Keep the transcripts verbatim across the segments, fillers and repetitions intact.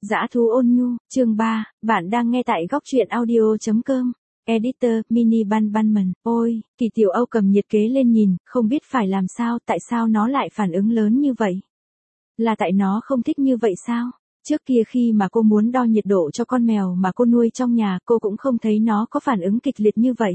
Dã thú ôn nhu, chương ba, bạn đang nghe tại góc truyện audio chấm com. Editor, Mini Ban Banman, ôi, Kỳ Tiểu Âu cầm nhiệt kế lên nhìn, không biết phải làm sao, tại sao nó lại phản ứng lớn như vậy? Là tại nó không thích như vậy sao? Trước kia khi mà cô muốn đo nhiệt độ cho con mèo mà cô nuôi trong nhà, cô cũng không thấy nó có phản ứng kịch liệt như vậy.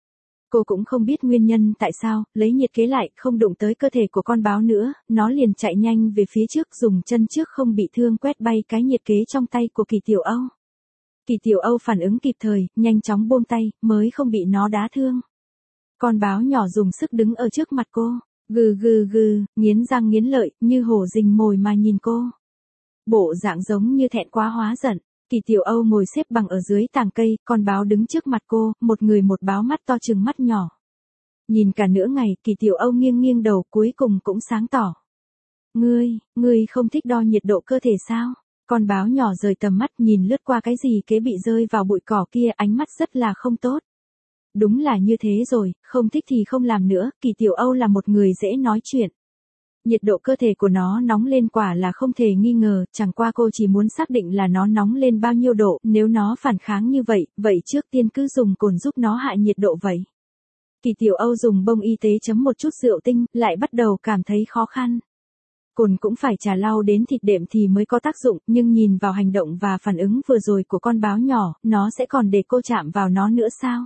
Cô cũng không biết nguyên nhân tại sao, lấy nhiệt kế lại, không đụng tới cơ thể của con báo nữa, nó liền chạy nhanh về phía trước dùng chân trước không bị thương quét bay cái nhiệt kế trong tay của Kỳ Tiểu Âu. Kỳ Tiểu Âu phản ứng kịp thời, nhanh chóng buông tay, mới không bị nó đá thương. Con báo nhỏ dùng sức đứng ở trước mặt cô, gừ gừ gừ, nghiến răng nghiến lợi, như hổ rình mồi mà nhìn cô. Bộ dạng giống như thẹn quá hóa giận. Kỳ Tiểu Âu ngồi xếp bằng ở dưới tàng cây, con báo đứng trước mặt cô, một người một báo mắt to trừng mắt nhỏ. Nhìn cả nửa ngày, Kỳ Tiểu Âu nghiêng nghiêng đầu, cuối cùng cũng sáng tỏ. Ngươi, ngươi không thích đo nhiệt độ cơ thể sao? Con báo nhỏ rời tầm mắt nhìn lướt qua cái gì kế bị rơi vào bụi cỏ kia, ánh mắt rất là không tốt. Đúng là như thế rồi, không thích thì không làm nữa, Kỳ Tiểu Âu là một người dễ nói chuyện. Nhiệt độ cơ thể của nó nóng lên quả là không thể nghi ngờ, chẳng qua cô chỉ muốn xác định là nó nóng lên bao nhiêu độ, nếu nó phản kháng như vậy, vậy trước tiên cứ dùng cồn giúp nó hạ nhiệt độ vậy. Kỳ Tiểu Âu dùng bông y tế chấm một chút rượu tinh, lại bắt đầu cảm thấy khó khăn. Cồn cũng phải trà lau đến thịt đệm thì mới có tác dụng, nhưng nhìn vào hành động và phản ứng vừa rồi của con báo nhỏ, nó sẽ còn để cô chạm vào nó nữa sao?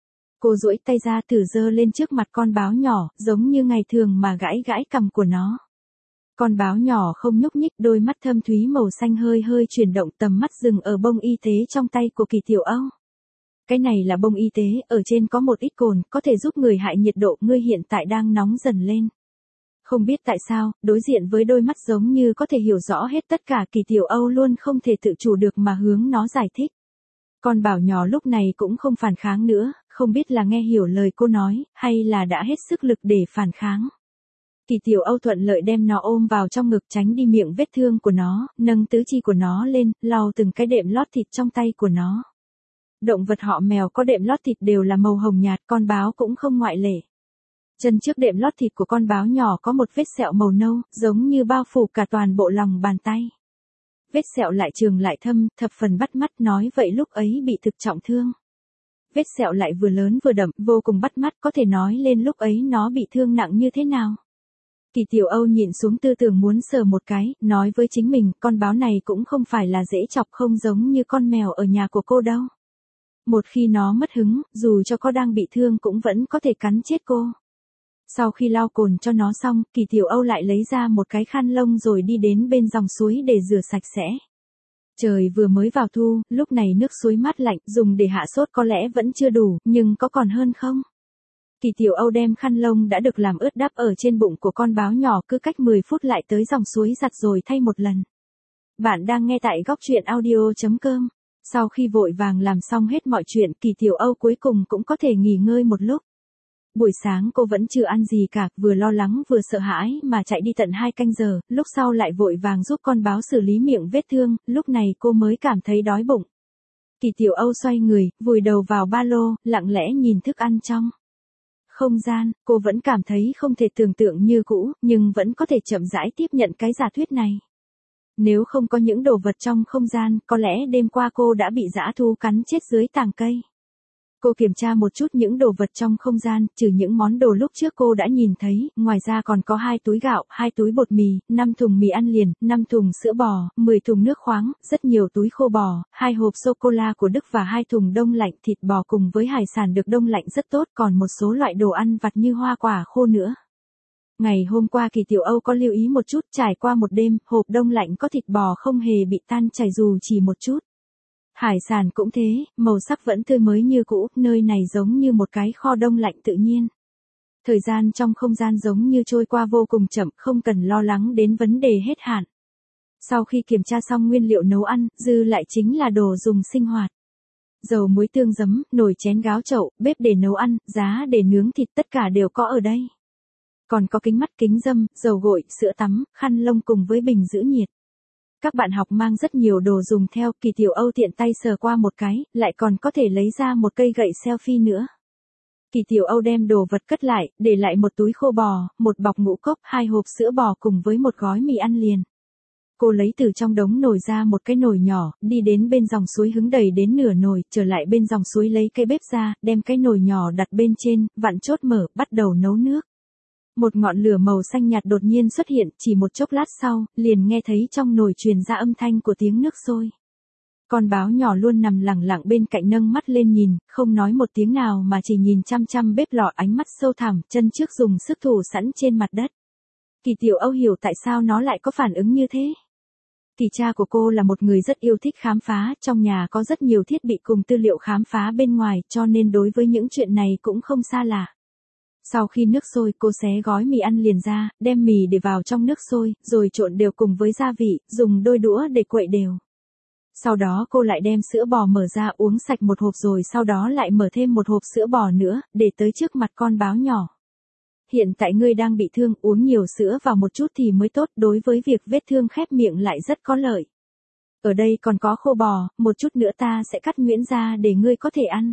Cô duỗi tay ra thử giơ lên trước mặt con báo nhỏ, giống như ngày thường mà gãi gãi cằm của nó. Con báo nhỏ không nhúc nhích, đôi mắt thâm thúy màu xanh hơi hơi chuyển động, tầm mắt dừng ở bông y tế trong tay của Kỳ Tiểu Âu. Cái này là bông y tế, ở trên có một ít cồn, có thể giúp người hạ nhiệt độ, ngươi hiện tại đang nóng dần lên. Không biết tại sao, đối diện với đôi mắt giống như có thể hiểu rõ hết tất cả, Kỳ Tiểu Âu luôn không thể tự chủ được mà hướng nó giải thích. Con bảo nhỏ lúc này cũng không phản kháng nữa, không biết là nghe hiểu lời cô nói, hay là đã hết sức lực để phản kháng. Kỳ Tiểu Âu thuận lợi đem nó ôm vào trong ngực, tránh đi miệng vết thương của nó, nâng tứ chi của nó lên, lau từng cái đệm lót thịt trong tay của nó. Động vật họ mèo có đệm lót thịt đều là màu hồng nhạt, con báo cũng không ngoại lệ. Chân trước đệm lót thịt của con báo nhỏ có một vết sẹo màu nâu, giống như bao phủ cả toàn bộ lòng bàn tay. Vết sẹo lại trường lại thâm, thập phần bắt mắt, nói vậy lúc ấy bị thực trọng thương. Vết sẹo lại vừa lớn vừa đậm, vô cùng bắt mắt, có thể nói lên lúc ấy nó bị thương nặng như thế nào. Kỳ Tiểu Âu nhìn xuống tư tưởng muốn sờ một cái, nói với chính mình, con báo này cũng không phải là dễ chọc, không giống như con mèo ở nhà của cô đâu. Một khi nó mất hứng, dù cho có đang bị thương cũng vẫn có thể cắn chết cô. Sau khi lau cồn cho nó xong, Kỳ Tiểu Âu lại lấy ra một cái khăn lông rồi đi đến bên dòng suối để rửa sạch sẽ. Trời vừa mới vào thu, lúc này nước suối mát lạnh, dùng để hạ sốt có lẽ vẫn chưa đủ, nhưng có còn hơn không? Kỳ Tiểu Âu đem khăn lông đã được làm ướt đắp ở trên bụng của con báo nhỏ, cứ cách mười phút lại tới dòng suối giặt rồi thay một lần. Bạn đang nghe tại góc truyện audio chấm com. Sau khi vội vàng làm xong hết mọi chuyện, Kỳ Tiểu Âu cuối cùng cũng có thể nghỉ ngơi một lúc. Buổi sáng cô vẫn chưa ăn gì cả, vừa lo lắng vừa sợ hãi mà chạy đi tận hai canh giờ, lúc sau lại vội vàng giúp con báo xử lý miệng vết thương, lúc này cô mới cảm thấy đói bụng. Kỳ Tiểu Âu xoay người, vùi đầu vào ba lô, lặng lẽ nhìn thức ăn trong không gian, cô vẫn cảm thấy không thể tưởng tượng như cũ, nhưng vẫn có thể chậm rãi tiếp nhận cái giả thuyết này. Nếu không có những đồ vật trong không gian, có lẽ đêm qua cô đã bị dã thú cắn chết dưới tàng cây. Cô kiểm tra một chút những đồ vật trong không gian, trừ những món đồ lúc trước cô đã nhìn thấy, ngoài ra còn có hai túi gạo, hai túi bột mì, năm thùng mì ăn liền, năm thùng sữa bò, mười thùng nước khoáng, rất nhiều túi khô bò, hai hộp sô-cô-la của Đức và hai thùng đông lạnh thịt bò cùng với hải sản được đông lạnh rất tốt, còn một số loại đồ ăn vặt như hoa quả khô nữa. Ngày hôm qua Kỳ Tiểu Âu có lưu ý một chút, trải qua một đêm, hộp đông lạnh có thịt bò không hề bị tan chảy dù chỉ một chút. Hải sản cũng thế, màu sắc vẫn tươi mới như cũ, nơi này giống như một cái kho đông lạnh tự nhiên. Thời gian trong không gian giống như trôi qua vô cùng chậm, không cần lo lắng đến vấn đề hết hạn. Sau khi kiểm tra xong nguyên liệu nấu ăn, dư lại chính là đồ dùng sinh hoạt. Dầu muối tương giấm, nồi chén gáo chậu, bếp để nấu ăn, giá để nướng thịt, tất cả đều có ở đây. Còn có kính mắt, kính râm, dầu gội, sữa tắm, khăn lông cùng với bình giữ nhiệt. Các bạn học mang rất nhiều đồ dùng theo, Kỳ Tiểu Âu tiện tay sờ qua một cái, lại còn có thể lấy ra một cây gậy selfie nữa. Kỳ Tiểu Âu đem đồ vật cất lại, để lại một túi khô bò, một bọc ngũ cốc, hai hộp sữa bò cùng với một gói mì ăn liền. Cô lấy từ trong đống nồi ra một cái nồi nhỏ, đi đến bên dòng suối hứng đầy đến nửa nồi, trở lại bên dòng suối lấy cái bếp ra, đem cái nồi nhỏ đặt bên trên, vặn chốt mở, bắt đầu nấu nước. Một ngọn lửa màu xanh nhạt đột nhiên xuất hiện, chỉ một chốc lát sau, liền nghe thấy trong nồi truyền ra âm thanh của tiếng nước sôi. Con báo nhỏ luôn nằm lặng lặng bên cạnh nâng mắt lên nhìn, không nói một tiếng nào mà chỉ nhìn chăm chăm bếp lò, ánh mắt sâu thẳm, chân trước dùng sức thủ sẵn trên mặt đất. Kỳ Tiểu Âu hiểu tại sao nó lại có phản ứng như thế. Kỳ cha của cô là một người rất yêu thích khám phá, trong nhà có rất nhiều thiết bị cùng tư liệu khám phá bên ngoài, cho nên đối với những chuyện này cũng không xa lạ. Sau khi nước sôi, cô xé gói mì ăn liền ra, đem mì để vào trong nước sôi, rồi trộn đều cùng với gia vị, dùng đôi đũa để quậy đều. Sau đó cô lại đem sữa bò mở ra uống sạch một hộp rồi sau đó lại mở thêm một hộp sữa bò nữa, để tới trước mặt con báo nhỏ. Hiện tại ngươi đang bị thương, uống nhiều sữa vào một chút thì mới tốt, đối với việc vết thương khép miệng lại rất có lợi. Ở đây còn có khô bò, một chút nữa ta sẽ cắt nhuyễn ra để ngươi có thể ăn.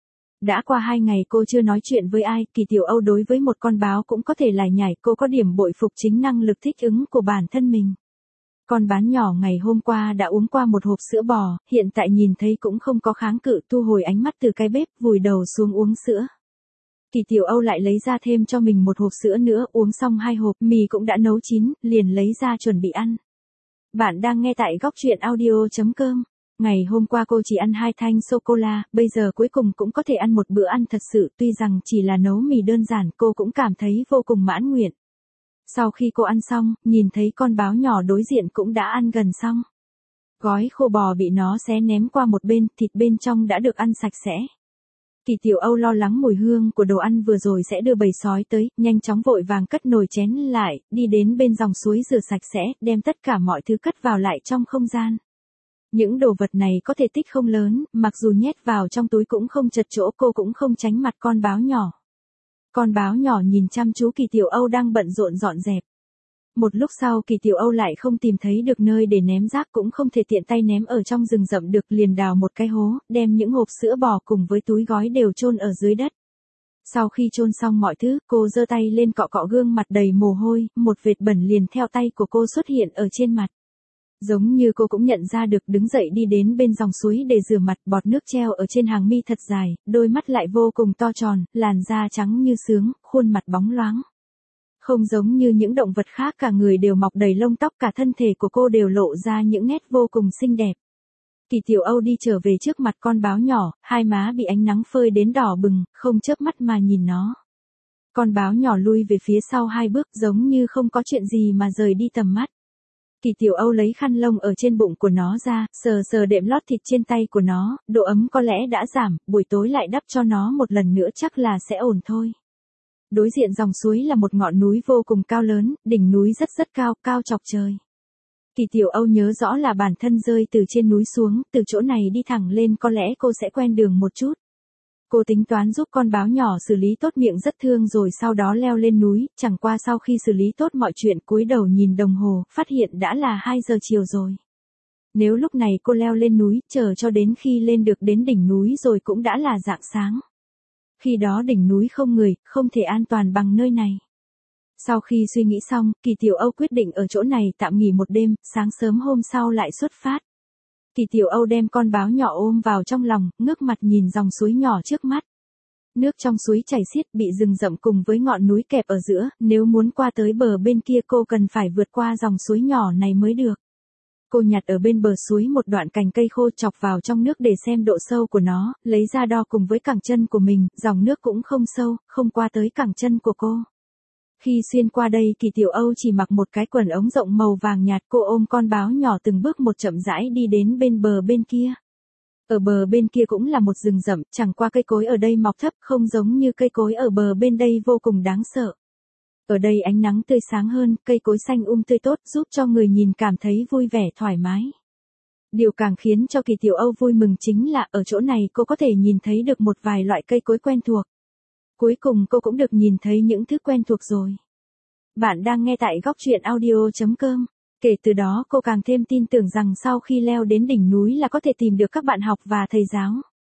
Đã qua hai ngày cô chưa nói chuyện với ai, Kỳ Tiểu Âu đối với một con báo cũng có thể lải nhải, cô có điểm bội phục chính năng lực thích ứng của bản thân mình. Con bán nhỏ ngày hôm qua đã uống qua một hộp sữa bò, hiện tại nhìn thấy cũng không có kháng cự, thu hồi ánh mắt từ cái bếp, vùi đầu xuống uống sữa. Kỳ Tiểu Âu lại lấy ra thêm cho mình một hộp sữa nữa, uống xong hai hộp, mì cũng đã nấu chín, liền lấy ra chuẩn bị ăn. Bạn đang nghe tại góc truyện audio chấm com. Ngày hôm qua cô chỉ ăn hai thanh sô-cô-la, bây giờ cuối cùng cũng có thể ăn một bữa ăn thật sự, tuy rằng chỉ là nấu mì đơn giản, cô cũng cảm thấy vô cùng mãn nguyện. Sau khi cô ăn xong, nhìn thấy con báo nhỏ đối diện cũng đã ăn gần xong. Gói khô bò bị nó xé ném qua một bên, thịt bên trong đã được ăn sạch sẽ. Kỳ Tiểu Âu lo lắng mùi hương của đồ ăn vừa rồi sẽ đưa bầy sói tới, nhanh chóng vội vàng cất nồi chén lại, đi đến bên dòng suối rửa sạch sẽ, đem tất cả mọi thứ cất vào lại trong không gian. Những đồ vật này có thể tích không lớn, mặc dù nhét vào trong túi cũng không chật chỗ, cô cũng không tránh mặt con báo nhỏ. Con báo nhỏ nhìn chăm chú Kỳ Tiểu Âu đang bận rộn dọn dẹp. Một lúc sau Kỳ Tiểu Âu lại không tìm thấy được nơi để ném rác, cũng không thể tiện tay ném ở trong rừng rậm được, liền đào một cái hố, đem những hộp sữa bò cùng với túi gói đều chôn ở dưới đất. Sau khi chôn xong mọi thứ, cô giơ tay lên cọ cọ gương mặt đầy mồ hôi, một vệt bẩn liền theo tay của cô xuất hiện ở trên mặt. Giống như cô cũng nhận ra được, đứng dậy đi đến bên dòng suối để rửa mặt, bọt nước treo ở trên hàng mi thật dài, đôi mắt lại vô cùng to tròn, làn da trắng như sướng, khuôn mặt bóng loáng. Không giống như những động vật khác, cả người đều mọc đầy lông tóc, cả thân thể của cô đều lộ ra những nét vô cùng xinh đẹp. Kỳ Tiểu Âu đi trở về trước mặt con báo nhỏ, hai má bị ánh nắng phơi đến đỏ bừng, không chớp mắt mà nhìn nó. Con báo nhỏ lui về phía sau hai bước, giống như không có chuyện gì mà rời đi tầm mắt. Kỳ Tiểu Âu lấy khăn lông ở trên bụng của nó ra, sờ sờ đệm lót thịt trên tay của nó, độ ấm có lẽ đã giảm, buổi tối lại đắp cho nó một lần nữa chắc là sẽ ổn thôi. Đối diện dòng suối là một ngọn núi vô cùng cao lớn, đỉnh núi rất rất cao, cao chọc trời. Kỳ Tiểu Âu nhớ rõ là bản thân rơi từ trên núi xuống, từ chỗ này đi thẳng lên có lẽ cô sẽ quen đường một chút. Cô tính toán giúp con báo nhỏ xử lý tốt miệng rất thương rồi sau đó leo lên núi, chẳng qua sau khi xử lý tốt mọi chuyện cúi đầu nhìn đồng hồ, phát hiện đã là hai giờ chiều rồi. Nếu lúc này cô leo lên núi, chờ cho đến khi lên được đến đỉnh núi rồi cũng đã là rạng sáng. Khi đó đỉnh núi không người, không thể an toàn bằng nơi này. Sau khi suy nghĩ xong, Kỳ Tiểu Âu quyết định ở chỗ này tạm nghỉ một đêm, sáng sớm hôm sau lại xuất phát. Kỳ Tiểu Âu đem con báo nhỏ ôm vào trong lòng, ngước mặt nhìn dòng suối nhỏ trước mắt. Nước trong suối chảy xiết, bị rừng rậm cùng với ngọn núi kẹp ở giữa, nếu muốn qua tới bờ bên kia cô cần phải vượt qua dòng suối nhỏ này mới được. Cô nhặt ở bên bờ suối một đoạn cành cây khô chọc vào trong nước để xem độ sâu của nó, lấy ra đo cùng với cẳng chân của mình, dòng nước cũng không sâu, không qua tới cẳng chân của cô. Khi xuyên qua đây Kỳ Tiểu Âu chỉ mặc một cái quần ống rộng màu vàng nhạt, cô ôm con báo nhỏ từng bước một chậm rãi đi đến bên bờ bên kia. Ở bờ bên kia cũng là một rừng rậm, chẳng qua cây cối ở đây mọc thấp, không giống như cây cối ở bờ bên đây vô cùng đáng sợ. Ở đây ánh nắng tươi sáng hơn, cây cối xanh um tươi tốt, giúp cho người nhìn cảm thấy vui vẻ thoải mái. Điều càng khiến cho Kỳ Tiểu Âu vui mừng chính là ở chỗ này cô có thể nhìn thấy được một vài loại cây cối quen thuộc. Cuối cùng cô cũng được nhìn thấy những thứ quen thuộc rồi. Bạn đang nghe tại góc truyện audio chấm com. Kể từ đó cô càng thêm tin tưởng rằng sau khi leo đến đỉnh núi là có thể tìm được các bạn học và thầy giáo.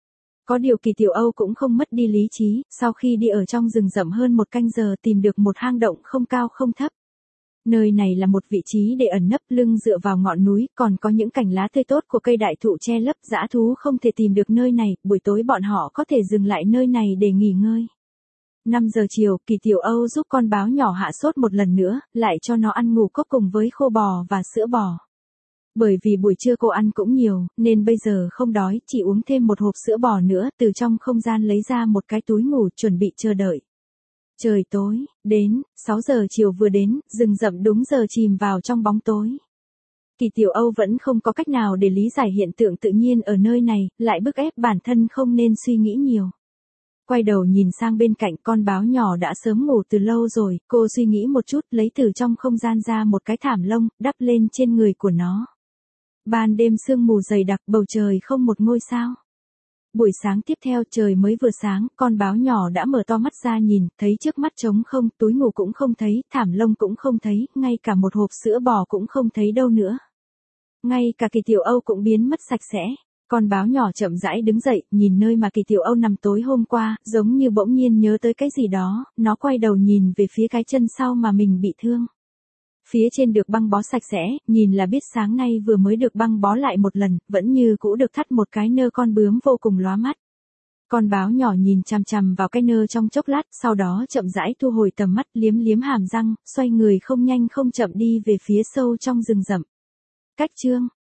Có điều Kỳ Tiểu Âu cũng không mất đi lý trí, sau khi đi ở trong rừng rậm hơn một canh giờ tìm được một hang động không cao không thấp. Nơi này là một vị trí để ẩn nấp lưng dựa vào ngọn núi, còn có những cành lá tươi tốt của cây đại thụ che lấp, dã thú không thể tìm được nơi này, buổi tối bọn họ có thể dừng lại nơi này để nghỉ ngơi. năm giờ chiều, Kỳ Tiểu Âu giúp con báo nhỏ hạ sốt một lần nữa, lại cho nó ăn ngũ cốc cùng với khô bò và sữa bò. Bởi vì buổi trưa cô ăn cũng nhiều, nên bây giờ không đói, chỉ uống thêm một hộp sữa bò nữa, từ trong không gian lấy ra một cái túi ngủ chuẩn bị chờ đợi. Trời tối, đến, sáu giờ chiều vừa đến, rừng rậm đúng giờ chìm vào trong bóng tối. Kỳ Tiểu Âu vẫn không có cách nào để lý giải hiện tượng tự nhiên ở nơi này, lại bức ép bản thân không nên suy nghĩ nhiều. Quay đầu nhìn sang bên cạnh, con báo nhỏ đã sớm ngủ từ lâu rồi, cô suy nghĩ một chút, lấy từ trong không gian ra một cái thảm lông, đắp lên trên người của nó. Ban đêm sương mù dày đặc, bầu trời không một ngôi sao. Buổi sáng tiếp theo, trời mới vừa sáng, con báo nhỏ đã mở to mắt ra nhìn, thấy trước mắt trống không, túi ngủ cũng không thấy, thảm lông cũng không thấy, ngay cả một hộp sữa bò cũng không thấy đâu nữa. Ngay cả Kỳ Tiểu Âu cũng biến mất sạch sẽ. Con báo nhỏ chậm rãi đứng dậy, nhìn nơi mà Kỳ Tiểu Âu nằm tối hôm qua, giống như bỗng nhiên nhớ tới cái gì đó, nó quay đầu nhìn về phía cái chân sau mà mình bị thương. Phía trên được băng bó sạch sẽ, nhìn là biết sáng nay vừa mới được băng bó lại một lần, vẫn như cũ được thắt một cái nơ con bướm vô cùng lóa mắt. Con báo nhỏ nhìn chằm chằm vào cái nơ trong chốc lát, sau đó chậm rãi thu hồi tầm mắt, liếm liếm hàm răng, xoay người không nhanh không chậm đi về phía sâu trong rừng rậm. Cách chương